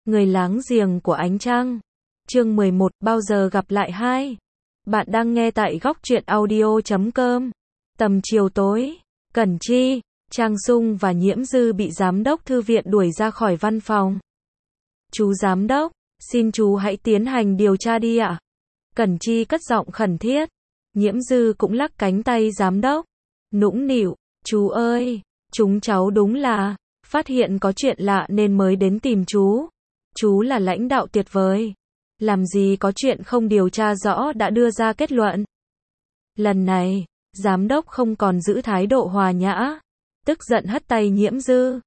Người láng giềng của ánh trăng. Chương 11, bao giờ gặp lại hai. Bạn đang nghe tại góc truyện audio.com. Tầm chiều tối, Cẩn Chi, Trang Sung và Nhiễm Dư bị giám đốc thư viện đuổi ra khỏi văn phòng. Chú giám đốc, xin chú hãy tiến hành điều tra đi ạ. Cẩn Chi cất giọng khẩn thiết. Nhiễm Dư cũng lắc cánh tay giám đốc. Nũng nịu, chú ơi, chúng cháu đúng là phát hiện có chuyện lạ nên mới đến tìm chú. Chú là lãnh đạo tuyệt vời. Làm gì có chuyện không điều tra rõ đã đưa ra kết luận. Lần này, giám đốc không còn giữ thái độ hòa nhã. Tức giận hất tay Nhiễm Dư.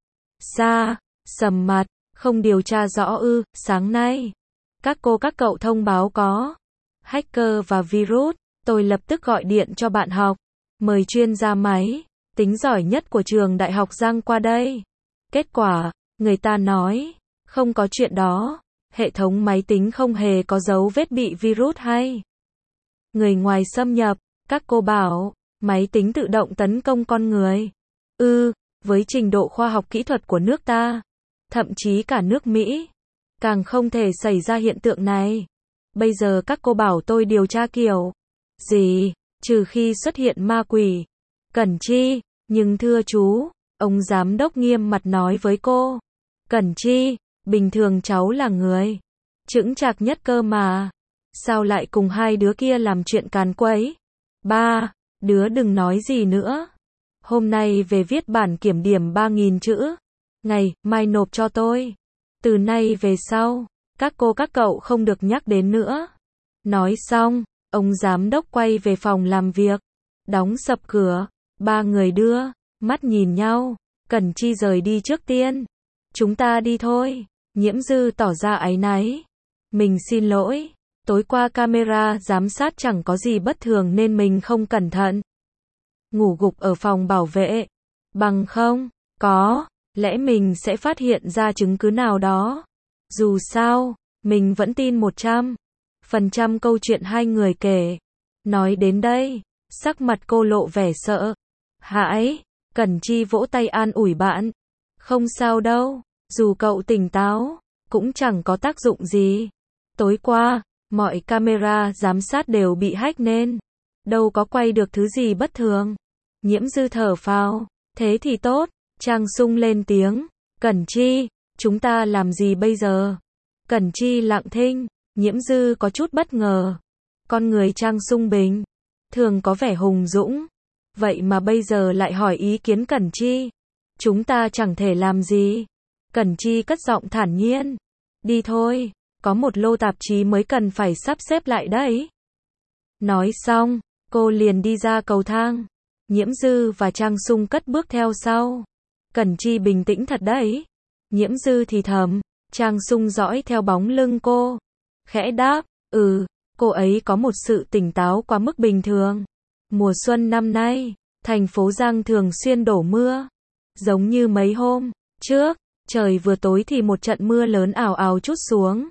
Sầm mặt, không điều tra rõ ư, sáng nay. Các cô các cậu thông báo có hacker và virus. Tôi lập tức gọi điện cho bạn học. Mời chuyên gia máy tính giỏi nhất của trường đại học Giang qua đây. Kết quả, người ta nói, không có chuyện đó. Hệ thống máy tính không hề có dấu vết bị virus hay người ngoài xâm nhập. Các cô bảo, máy tính tự động tấn công con người. Với trình độ khoa học kỹ thuật của nước ta, thậm chí cả nước Mỹ, càng không thể xảy ra hiện tượng này. Bây giờ các cô bảo tôi điều tra kiểu gì, trừ khi xuất hiện ma quỷ. Cẩn Chi, nhưng thưa chú, ông giám đốc nghiêm mặt nói với cô. Cẩn Chi, bình thường cháu là người chững chạc nhất cơ mà. Sao lại cùng hai đứa kia làm chuyện càn quấy? Ba đứa đừng nói gì nữa. Hôm nay về viết bản kiểm điểm 3.000 chữ. Ngày mai nộp cho tôi. Từ nay về sau, các cô các cậu không được nhắc đến nữa. Nói xong, ông giám đốc quay về phòng làm việc. Đóng sập cửa. Ba người đưa mắt nhìn nhau. Cẩn Chi rời đi trước tiên. Chúng ta đi thôi. Nhiễm Dư tỏ ra áy náy. Mình xin lỗi. Tối qua camera giám sát chẳng có gì bất thường nên mình không cẩn thận ngủ gục ở phòng bảo vệ. Bằng không, có lẽ mình sẽ phát hiện ra chứng cứ nào đó. Dù sao, mình vẫn tin 100% câu chuyện hai người kể. Nói đến đây, sắc mặt cô lộ vẻ sợ hãi. Cẩn Chi vỗ tay an ủi bạn. Không sao đâu, dù cậu tỉnh táo, cũng chẳng có tác dụng gì. Tối qua, mọi camera giám sát đều bị hack nên đâu có quay được thứ gì bất thường. Nhiễm Dư thở phào. Thế thì tốt. Trang Sung lên tiếng. Cẩn Chi, chúng ta làm gì bây giờ? Cẩn Chi lặng thinh. Nhiễm Dư có chút bất ngờ. Con người Trang Sung bình thường có vẻ hùng dũng. Vậy mà bây giờ lại hỏi ý kiến Cẩn Chi. Chúng ta chẳng thể làm gì. Cẩn Chi cất giọng thản nhiên. Đi thôi, có một lô tạp chí mới cần phải sắp xếp lại đấy. Nói xong, cô liền đi ra cầu thang. Nhiễm Dư và Trang Sung cất bước theo sau. Cẩn Chi bình tĩnh thật đấy. Nhiễm Dư thì thầm. Trang Sung dõi theo bóng lưng cô. Khẽ đáp, cô ấy có một sự tỉnh táo quá mức bình thường. Mùa xuân năm nay, thành phố Giang thường xuyên đổ mưa. Giống như mấy hôm trước, trời vừa tối thì một trận mưa lớn ào ào trút xuống.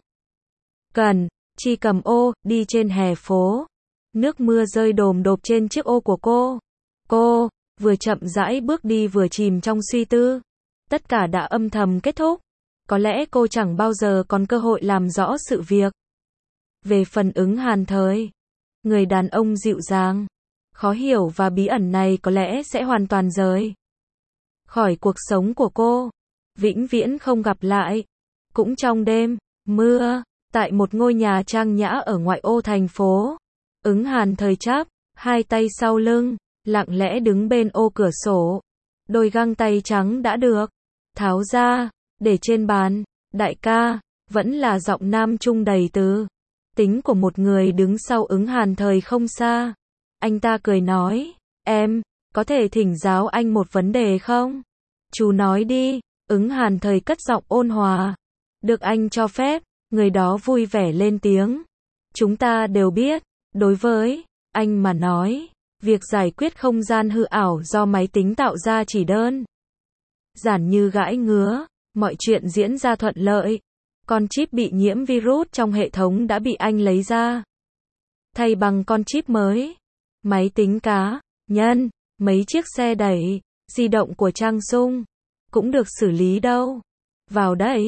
Cẩn Chi cầm ô, đi trên hè phố. Nước mưa rơi đồm đột trên chiếc ô của cô. Cô vừa chậm rãi bước đi vừa chìm trong suy tư. Tất cả đã âm thầm kết thúc. Có lẽ cô chẳng bao giờ còn cơ hội làm rõ sự việc. Về phần Ứng Hàn Thời, người đàn ông dịu dàng, khó hiểu và bí ẩn này có lẽ sẽ hoàn toàn rời khỏi cuộc sống của cô. Vĩnh viễn không gặp lại. Cũng trong đêm mưa, tại một ngôi nhà trang nhã ở ngoại ô thành phố, Ứng Hàn Thời chắp hai tay sau lưng, lặng lẽ đứng bên ô cửa sổ. Đôi găng tay trắng đã được tháo ra, để trên bàn. Đại ca, vẫn là giọng nam trung đầy tứ tính của một người đứng sau Ứng Hàn Thời không xa. Anh ta cười nói, em, có thể thỉnh giáo anh một vấn đề không? Chú nói đi. Ứng Hàn Thời cất giọng ôn hòa. Được anh cho phép. Người đó vui vẻ lên tiếng. Chúng ta đều biết, đối với anh mà nói, việc giải quyết không gian hư ảo do máy tính tạo ra chỉ đơn giản như gãi ngứa. Mọi chuyện diễn ra thuận lợi. Con chip bị nhiễm virus trong hệ thống đã bị anh lấy ra, thay bằng con chip mới. Máy tính cá nhân, mấy chiếc xe đẩy di động của Trang Sung cũng được xử lý đâu vào đấy.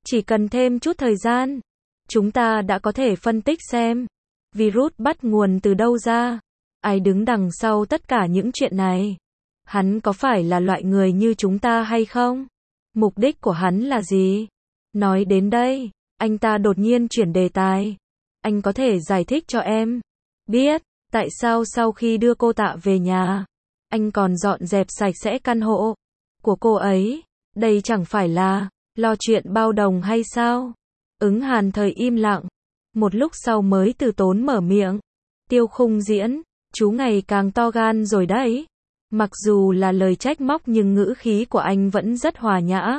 Chỉ cần thêm chút thời gian, chúng ta đã có thể phân tích xem virus bắt nguồn từ đâu ra. Ai đứng đằng sau tất cả những chuyện này? Hắn có phải là loại người như chúng ta hay không? Mục đích của hắn là gì? Nói đến đây, anh ta đột nhiên chuyển đề tài. Anh có thể giải thích cho em biết tại sao sau khi đưa cô Tạ về nhà, anh còn dọn dẹp sạch sẽ căn hộ của cô ấy? Đây chẳng phải là lo chuyện bao đồng hay sao? Ứng Hàn Thời im lặng, một lúc sau mới từ tốn mở miệng. Tiêu Khung Diễn, chú ngày càng to gan rồi đấy. Mặc dù là lời trách móc nhưng ngữ khí của anh vẫn rất hòa nhã.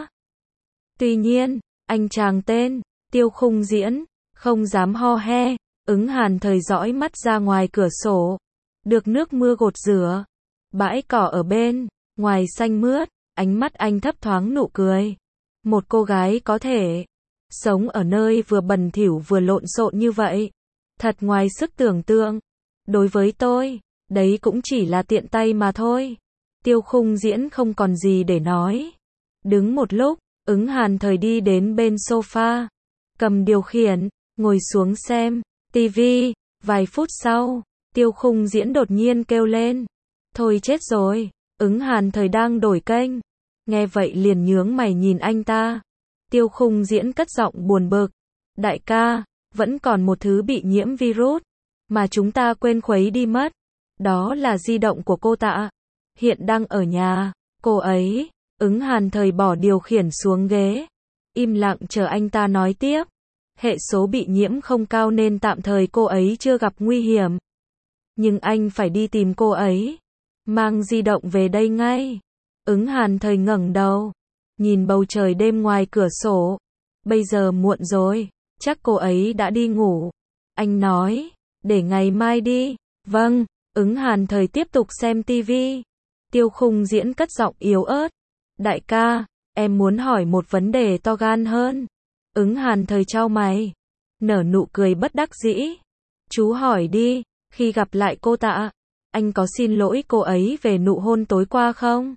Tuy nhiên, anh chàng tên Tiêu Khung Diễn không dám ho he. Ứng Hàn Thời dõi mắt ra ngoài cửa sổ. Được nước mưa gột rửa, bãi cỏ ở bên ngoài xanh mướt, ánh mắt anh thấp thoáng nụ cười. Một cô gái có thể sống ở nơi vừa bẩn thỉu vừa lộn xộn như vậy, thật ngoài sức tưởng tượng. Đối với tôi, đấy cũng chỉ là tiện tay mà thôi. Tiêu Khung Diễn không còn gì để nói. Đứng một lúc, Ứng Hàn Thời đi đến bên sofa, cầm điều khiển, ngồi xuống xem tivi. Vài phút sau, Tiêu Khung Diễn đột nhiên kêu lên. Thôi chết rồi. Ứng Hàn Thời đang đổi kênh, nghe vậy liền nhướng mày nhìn anh ta. Tiêu Khung Diễn cất giọng buồn bực. Đại ca, vẫn còn một thứ bị nhiễm virus mà chúng ta quên khuấy đi mất. Đó là di động của cô Tạ. Hiện đang ở nhà cô ấy. Ứng Hàn Thời bỏ điều khiển xuống ghế, im lặng chờ anh ta nói tiếp. Hệ số bị nhiễm không cao nên tạm thời cô ấy chưa gặp nguy hiểm. Nhưng anh phải đi tìm cô ấy. Mang di động về đây ngay. Ứng Hàn Thời ngẩng đầu, nhìn bầu trời đêm ngoài cửa sổ. Bây giờ muộn rồi, chắc cô ấy đã đi ngủ. Anh nói, để ngày mai đi. Vâng. Ứng Hàn Thời tiếp tục xem tivi. Tiêu Khung Diễn cất giọng yếu ớt. Đại ca, em muốn hỏi một vấn đề to gan hơn. Ứng Hàn Thời chau mày, nở nụ cười bất đắc dĩ. Chú hỏi đi. Khi gặp lại cô Tạ, anh có xin lỗi cô ấy về nụ hôn tối qua không?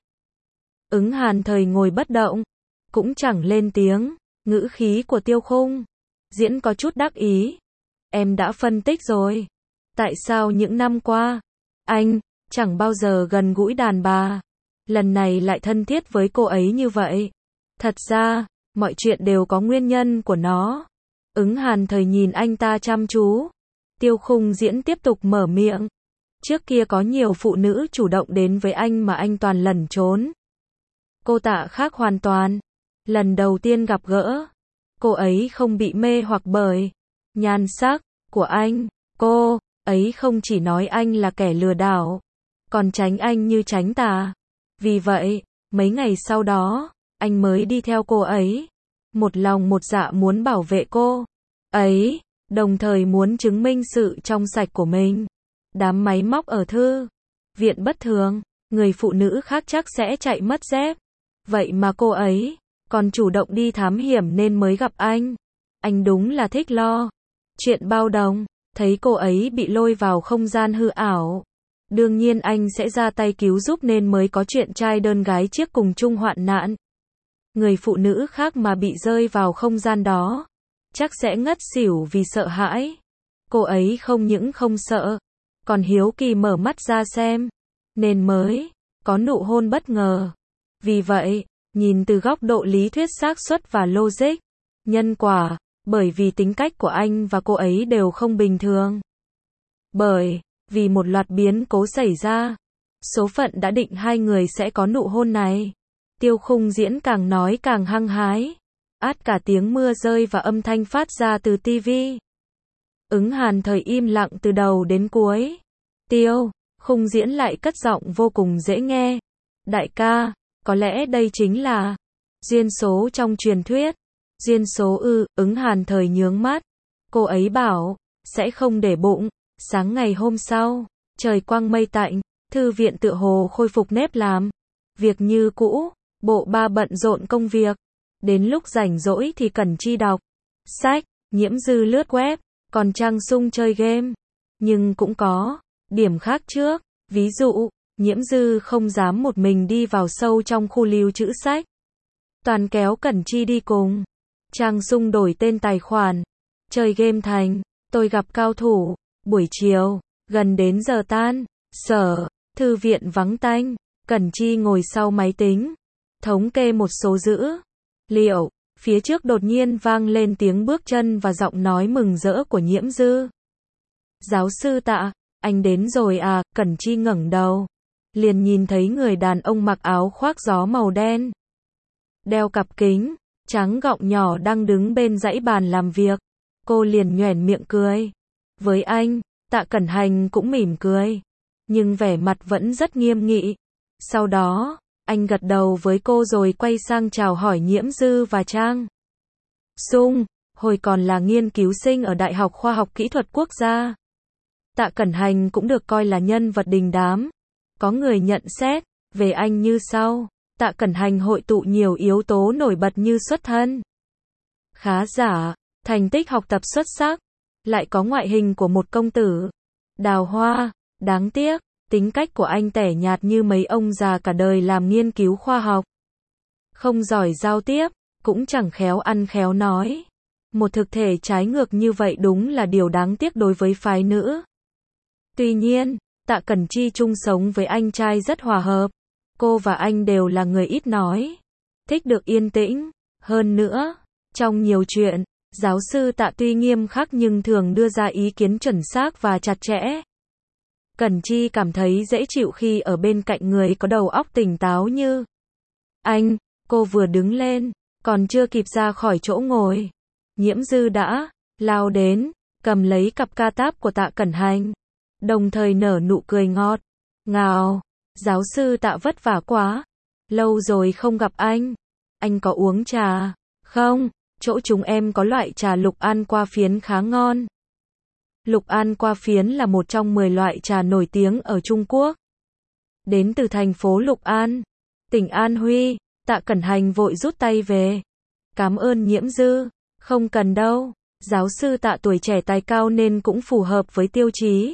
Ứng Hàn Thời ngồi bất động, cũng chẳng lên tiếng. Ngữ khí của Tiêu Khung Diễn có chút đắc ý. Em đã phân tích rồi. Tại sao những năm qua, anh chẳng bao giờ gần gũi đàn bà, lần này lại thân thiết với cô ấy như vậy? Thật ra, mọi chuyện đều có nguyên nhân của nó. Ứng Hàn Thời nhìn anh ta chăm chú. Tiêu Khung Diễn tiếp tục mở miệng. Trước kia có nhiều phụ nữ chủ động đến với anh mà anh toàn lẩn trốn. Cô Tạ khác hoàn toàn. Lần đầu tiên gặp gỡ, cô ấy không bị mê hoặc bởi nhan sắc của anh. Cô ấy không chỉ nói anh là kẻ lừa đảo, còn tránh anh như tránh tà. Vì vậy, mấy ngày sau đó, anh mới đi theo cô ấy. Một lòng một dạ muốn bảo vệ cô ấy, đồng thời muốn chứng minh sự trong sạch của mình. Đám máy móc ở thư viện bất thường, người phụ nữ khác chắc sẽ chạy mất dép. Vậy mà cô ấy còn chủ động đi thám hiểm nên mới gặp anh. Anh đúng là thích lo chuyện bao đồng. Thấy cô ấy bị lôi vào không gian hư ảo, đương nhiên anh sẽ ra tay cứu giúp nên mới có chuyện trai đơn gái chiếc cùng chung hoạn nạn. Người phụ nữ khác mà bị rơi vào không gian đó, chắc sẽ ngất xỉu vì sợ hãi. Cô ấy không những không sợ, còn hiếu kỳ mở mắt ra xem, nên mới có nụ hôn bất ngờ. Vì vậy, nhìn từ góc độ lý thuyết xác suất và logic, nhân quả, bởi vì tính cách của anh và cô ấy đều không bình thường. Bởi vì một loạt biến cố xảy ra, số phận đã định hai người sẽ có nụ hôn này. Tiêu Khung Diễn càng nói càng hăng hái. Át cả tiếng mưa rơi và âm thanh phát ra từ tivi. Ứng Hàn Thời im lặng từ đầu đến cuối. Tiêu Khung Diễn lại cất giọng vô cùng dễ nghe. Đại ca, có lẽ đây chính là duyên số trong truyền thuyết. Duyên số ư? Ứng Hàn Thời nhướng mắt. Cô ấy bảo sẽ không để bụng. Sáng ngày hôm sau, trời quang mây tạnh, thư viện tựa hồ khôi phục nếp làm việc như cũ. Bộ ba bận rộn công việc. Đến lúc rảnh rỗi thì Cẩn Chi đọc sách, Nhiễm Dư lướt web, còn Trang Sung chơi game. Nhưng cũng có điểm khác trước. Ví dụ, Nhiễm Dư không dám một mình đi vào sâu trong khu lưu trữ sách, toàn kéo Cẩn Chi đi cùng. Trang Sung đổi tên tài khoản. Chơi game thành. Tôi gặp cao thủ. Buổi chiều, gần đến giờ tan. Sở, thư viện vắng tanh. Cẩn Chi ngồi sau máy tính. Thống kê một số dữ liệu. Phía trước đột nhiên vang lên tiếng bước chân và giọng nói mừng rỡ của Nhiễm Dư. Giáo sư Tạ, anh đến rồi à? Cẩn Chi ngẩng đầu. Liền nhìn thấy người đàn ông mặc áo khoác gió màu đen. Đeo cặp kính, trắng gọng nhỏ đang đứng bên dãy bàn làm việc. Cô liền nhoẻn miệng cười. Với anh, Tạ Cẩn Hành cũng mỉm cười. Nhưng vẻ mặt vẫn rất nghiêm nghị. Sau đó, anh gật đầu với cô rồi quay sang chào hỏi Nhiễm Dư và Trang Sung, hồi còn là nghiên cứu sinh ở Đại học Khoa học Kỹ thuật Quốc gia. Tạ Cẩn Hành cũng được coi là nhân vật đình đám. Có người nhận xét về anh như sau. Tạ Cẩn Hành hội tụ nhiều yếu tố nổi bật như xuất thân khá giả, thành tích học tập xuất sắc, lại có ngoại hình của một công tử đào hoa. Đáng tiếc, tính cách của anh tẻ nhạt như mấy ông già cả đời làm nghiên cứu khoa học. Không giỏi giao tiếp, cũng chẳng khéo ăn khéo nói. Một thực thể trái ngược như vậy đúng là điều đáng tiếc đối với phái nữ. Tuy nhiên, Tạ Cẩn Chi chung sống với anh trai rất hòa hợp. Cô và anh đều là người ít nói, thích được yên tĩnh. Hơn nữa, trong nhiều chuyện, giáo sư Tạ tuy nghiêm khắc nhưng thường đưa ra ý kiến chuẩn xác và chặt chẽ. Cẩn Chi cảm thấy dễ chịu khi ở bên cạnh người có đầu óc tỉnh táo như anh. Cô vừa đứng lên, còn chưa kịp ra khỏi chỗ ngồi, Nhiễm Dư đã lao đến, cầm lấy cặp ca táp của Tạ Cẩn Hành, đồng thời nở nụ cười ngọt ngào. Giáo sư Tạ vất vả quá, lâu rồi không gặp anh có uống trà không? Chỗ chúng em có loại trà lục an qua phiến khá ngon. Lục an qua phiến là một trong 10 loại trà nổi tiếng ở Trung Quốc. Đến từ thành phố Lục An, tỉnh An Huy. Tạ Cẩn Hành vội rút tay về. Cảm ơn Nhiễm Dư, không cần đâu. Giáo sư Tạ tuổi trẻ tài cao nên cũng phù hợp với tiêu chí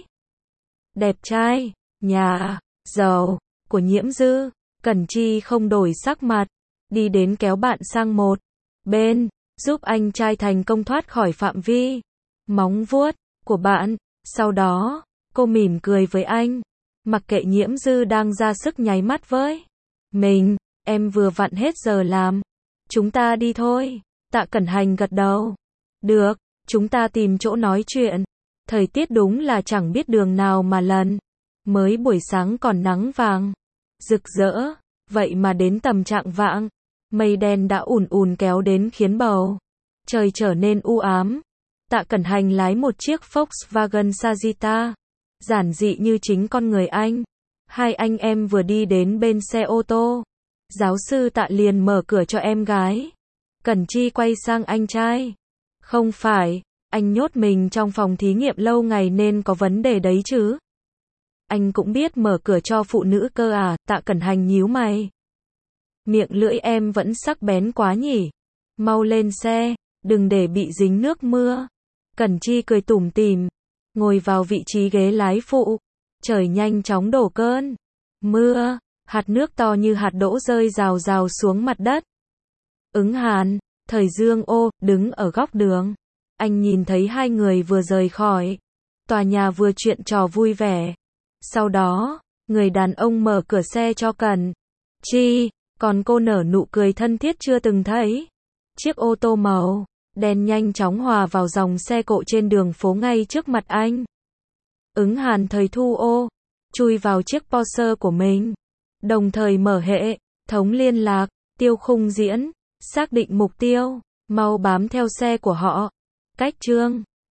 đẹp trai, nhà giàu của Nhiễm Dư. Cẩn Chi không đổi sắc mặt, đi đến kéo bạn sang một bên, giúp anh trai thành công thoát khỏi phạm vi móng vuốt của bạn. Sau đó, cô mỉm cười với anh, mặc kệ Nhiễm Dư đang ra sức nháy mắt với mình. Em vừa vặn hết giờ làm, chúng ta đi thôi. Tạ Cẩn Hành gật đầu. Được, chúng ta tìm chỗ nói chuyện. Thời tiết đúng là chẳng biết đường nào mà lần. Mới buổi sáng còn nắng vàng rực rỡ, vậy mà đến tầm trạng vạng, mây đen đã ùn ùn kéo đến khiến bầu trời trở nên u ám. Tạ Cẩn Hành lái một chiếc Volkswagen Sagitta, giản dị như chính con người anh. Hai anh em vừa đi đến bên xe ô tô, giáo sư Tạ liền mở cửa cho em gái. Cẩn Chi quay sang anh trai. Không phải, anh nhốt mình trong phòng thí nghiệm lâu ngày nên có vấn đề đấy chứ. Anh cũng biết mở cửa cho phụ nữ cơ à? Tạ Cẩn Hành nhíu mày. Miệng lưỡi em vẫn sắc bén quá nhỉ. Mau lên xe, đừng để bị dính nước mưa. Cẩn Chi cười tủm tỉm, ngồi vào vị trí ghế lái phụ. Trời nhanh chóng đổ cơn mưa, hạt nước to như hạt đỗ rơi rào rào xuống mặt đất. Ứng Hàn, Thời Dương Ô, đứng ở góc đường. Anh nhìn thấy hai người vừa rời khỏi tòa nhà vừa chuyện trò vui vẻ. Sau đó, người đàn ông mở cửa xe cho Cẩn Chi, còn cô nở nụ cười thân thiết chưa từng thấy. Chiếc ô tô màu đen nhanh chóng hòa vào dòng xe cộ trên đường phố ngay trước mặt anh. Ứng Hàn Thời thu ô, chui vào chiếc Porsche của mình, đồng thời mở hệ thống liên lạc, Tiêu Khung Diễn, xác định mục tiêu, mau bám theo xe của họ. Cách chương